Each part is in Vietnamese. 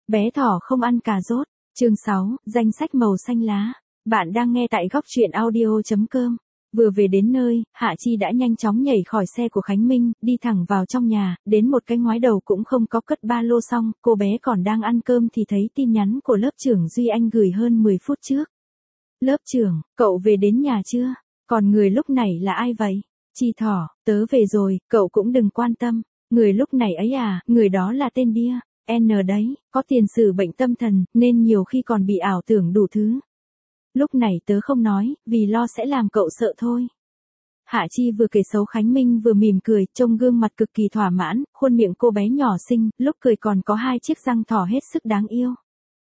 Bé thỏ không ăn cà rốt. Chương 6, danh sách màu xanh lá. Bạn đang nghe tại góc truyện audio.com. Vừa về đến nơi, Hạ Chi đã nhanh chóng nhảy khỏi xe của Khánh Minh, đi thẳng vào trong nhà, đến một cái ngoái đầu cũng không có cất ba lô xong, cô bé còn đang ăn cơm thì thấy tin nhắn của lớp trưởng Duy Anh gửi hơn 10 phút trước. Lớp trưởng, cậu về đến nhà chưa? Còn người lúc này là ai vậy? Chi thỏ, tớ về rồi, cậu cũng đừng quan tâm. Người lúc này ấy à, người đó là tên bia. N đấy, có tiền sử bệnh tâm thần, nên nhiều khi còn bị ảo tưởng đủ thứ. Lúc này tớ không nói, vì lo sẽ làm cậu sợ thôi. Hạ Chi vừa kể xấu Khánh Minh vừa mỉm cười, trông gương mặt cực kỳ thỏa mãn, khuôn miệng cô bé nhỏ xinh, lúc cười còn có 2 chiếc răng thỏ hết sức đáng yêu.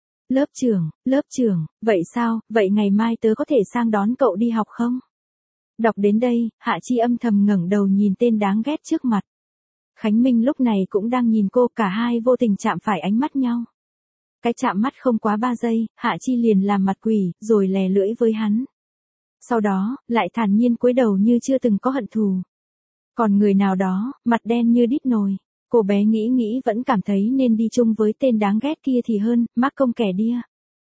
Lớp trưởng, vậy sao, vậy ngày mai tớ có thể sang đón cậu đi học không? Đọc đến đây, Hạ Chi âm thầm ngẩng đầu nhìn tên đáng ghét trước mặt. Khánh Minh lúc này cũng đang nhìn cô, cả hai vô tình chạm phải ánh mắt nhau. Cái chạm mắt không quá 3 giây, Hạ Chi liền làm mặt quỷ, rồi lè lưỡi với hắn. Sau đó, lại thản nhiên cúi đầu như chưa từng có hận thù. Còn người nào đó, mặt đen như đít nồi. Cô bé nghĩ vẫn cảm thấy nên đi chung với tên đáng ghét kia thì hơn, mắc công kẻ đia.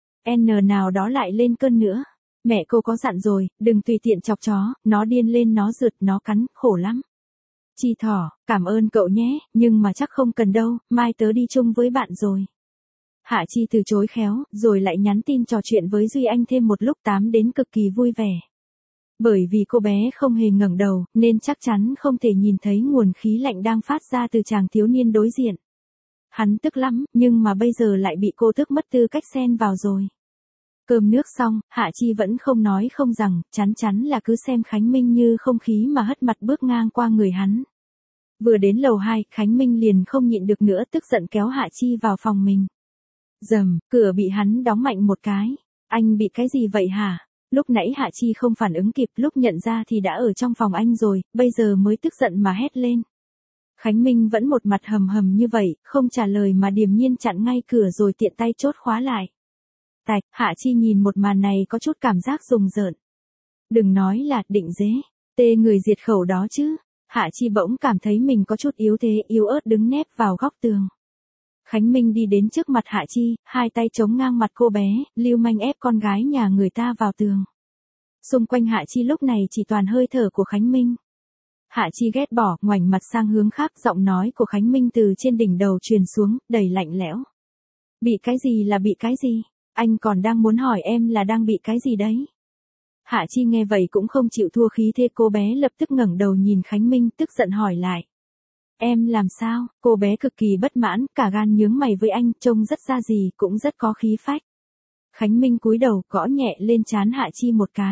N nào đó lại lên cơn nữa. Mẹ cô có dặn rồi, đừng tùy tiện chọc chó, nó điên lên nó rượt nó cắn, khổ lắm. Chi thỏ, cảm ơn cậu nhé, nhưng mà chắc không cần đâu, mai tớ đi chung với bạn rồi. Hạ Chi từ chối khéo, rồi lại nhắn tin trò chuyện với Duy Anh thêm một lúc, tám đến cực kỳ vui vẻ. Bởi vì cô bé không hề ngẩng đầu, nên chắc chắn không thể nhìn thấy nguồn khí lạnh đang phát ra từ chàng thiếu niên đối diện. Hắn tức lắm, nhưng mà bây giờ lại bị cô tước mất tư cách xen vào rồi. Cơm nước xong, Hạ Chi vẫn không nói không rằng, chắn là cứ xem Khánh Minh như không khí mà hất mặt bước ngang qua người hắn. Vừa đến lầu 2, Khánh Minh liền không nhịn được nữa, tức giận kéo Hạ Chi vào phòng mình. Rầm, cửa bị hắn đóng mạnh một cái. Anh bị cái gì vậy hả? Lúc nãy Hạ Chi không phản ứng kịp, lúc nhận ra thì đã ở trong phòng anh rồi, bây giờ mới tức giận mà hét lên. Khánh Minh vẫn một mặt hầm như vậy, không trả lời mà điềm nhiên chặn ngay cửa rồi tiện tay chốt khóa lại. Tạch, Hạ Chi nhìn một màn này có chút cảm giác rùng rợn. Đừng nói là định dế, tê người diệt khẩu đó chứ. Hạ Chi bỗng cảm thấy mình có chút yếu thế, yếu ớt đứng nép vào góc tường. Khánh Minh đi đến trước mặt Hạ Chi, 2 tay chống ngang mặt cô bé, lưu manh ép con gái nhà người ta vào tường. Xung quanh Hạ Chi lúc này chỉ toàn hơi thở của Khánh Minh. Hạ Chi ghét bỏ, ngoảnh mặt sang hướng khác, giọng nói của Khánh Minh từ trên đỉnh đầu truyền xuống, đầy lạnh lẽo. Bị cái gì là bị cái gì? Anh còn đang muốn hỏi em là đang bị cái gì đấy? Hạ Chi nghe vậy cũng không chịu thua khí thế, cô bé lập tức ngẩng đầu nhìn Khánh Minh, tức giận hỏi lại. Em làm sao? Cô bé cực kỳ bất mãn, cả gan nhướng mày với anh, trông rất ra gì, cũng rất có khí phách. Khánh Minh cúi đầu, gõ nhẹ lên trán Hạ Chi một cái.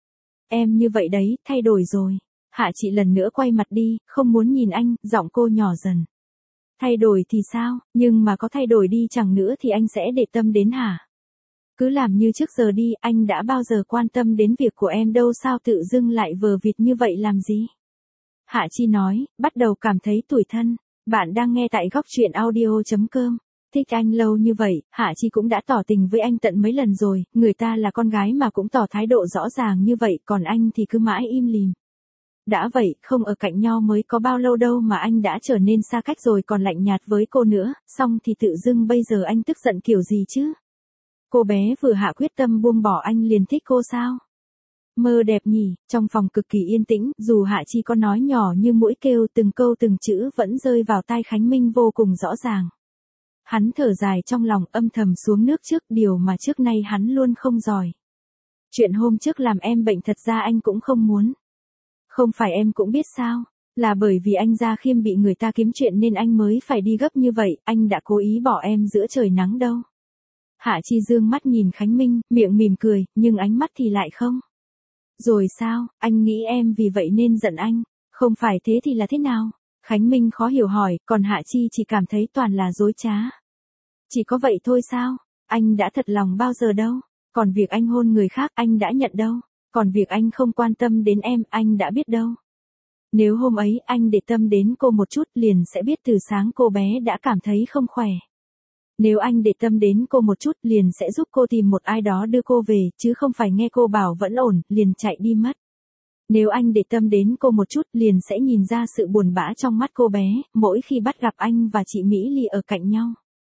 Em như vậy đấy, thay đổi rồi. Hạ Chi lần nữa quay mặt đi, không muốn nhìn anh, giọng cô nhỏ dần. Thay đổi thì sao, nhưng mà có thay đổi đi chẳng nữa thì anh sẽ để tâm đến hả? Cứ làm như trước giờ đi, anh đã bao giờ quan tâm đến việc của em đâu, sao tự dưng lại vờ vịt như vậy làm gì? Hạ Chi nói, bắt đầu cảm thấy tủi thân. Bạn đang nghe tại góc truyện audio.com. Thích anh lâu như vậy, Hạ Chi cũng đã tỏ tình với anh tận mấy lần rồi, người ta là con gái mà cũng tỏ thái độ rõ ràng như vậy, còn anh thì cứ mãi im lìm. Đã vậy, không ở cạnh nhau mới có bao lâu đâu mà anh đã trở nên xa cách rồi, còn lạnh nhạt với cô nữa, xong thì tự dưng bây giờ anh tức giận kiểu gì chứ? Cô bé vừa hạ quyết tâm buông bỏ anh liền thích cô sao? Mơ đẹp nhỉ. Trong phòng cực kỳ yên tĩnh, dù Hạ Chi có nói nhỏ như mũi kêu, từng câu từng chữ vẫn rơi vào tai Khánh Minh vô cùng rõ ràng. Hắn thở dài trong lòng, âm thầm xuống nước trước, điều mà trước nay hắn luôn không giỏi. Chuyện hôm trước làm em bệnh thật ra anh cũng không muốn. Không phải em cũng biết sao, là bởi vì anh Gia Khiêm bị người ta kiếm chuyện nên anh mới phải đi gấp như vậy, anh đã cố ý bỏ em giữa trời nắng đâu. Hạ Chi dương mắt nhìn Khánh Minh, miệng mỉm cười, nhưng ánh mắt thì lại không. Rồi sao, anh nghĩ em vì vậy nên giận anh, không phải thế thì là thế nào? Khánh Minh khó hiểu hỏi, còn Hạ Chi chỉ cảm thấy toàn là dối trá. Chỉ có vậy thôi sao? Anh đã thật lòng bao giờ đâu? Còn việc anh hôn người khác anh đã nhận đâu? Còn việc anh không quan tâm đến em anh đã biết đâu? Nếu hôm ấy anh để tâm đến cô một chút liền sẽ biết từ sáng cô bé đã cảm thấy không khỏe. Nếu anh để tâm đến cô một chút liền sẽ giúp cô tìm một ai đó đưa cô về, chứ không phải nghe cô bảo vẫn ổn, liền chạy đi mất. Nếu anh để tâm đến cô một chút liền sẽ nhìn ra sự buồn bã trong mắt cô bé, mỗi khi bắt gặp anh và chị Mỹ Ly ở cạnh nhau.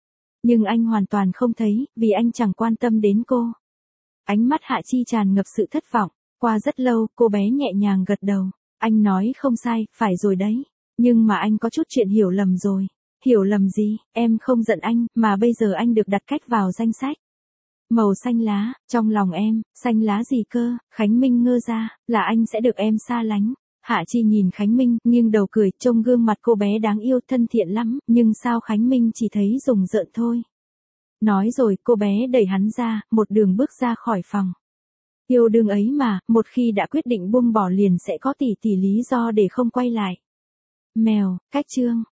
Nhưng anh hoàn toàn không thấy, vì anh chẳng quan tâm đến cô. Ánh mắt Hạ Chi tràn ngập sự thất vọng. Qua rất lâu, cô bé nhẹ nhàng gật đầu. Anh nói không sai, phải rồi đấy. Nhưng mà anh có chút chuyện hiểu lầm rồi. Hiểu lầm gì, em không giận anh, mà bây giờ anh được đặt cách vào danh sách. Màu xanh lá, trong lòng em, xanh lá gì cơ, Khánh Minh ngơ ra, là anh sẽ được em xa lánh. Hạ Chi nhìn Khánh Minh, nghiêng đầu cười, trông gương mặt cô bé đáng yêu thân thiện lắm, nhưng sao Khánh Minh chỉ thấy rùng rợn thôi. Nói rồi, cô bé đẩy hắn ra, một đường bước ra khỏi phòng. Yêu đương ấy mà, một khi đã quyết định buông bỏ liền sẽ có tỷ tỷ lý do để không quay lại. Mèo, cách chương.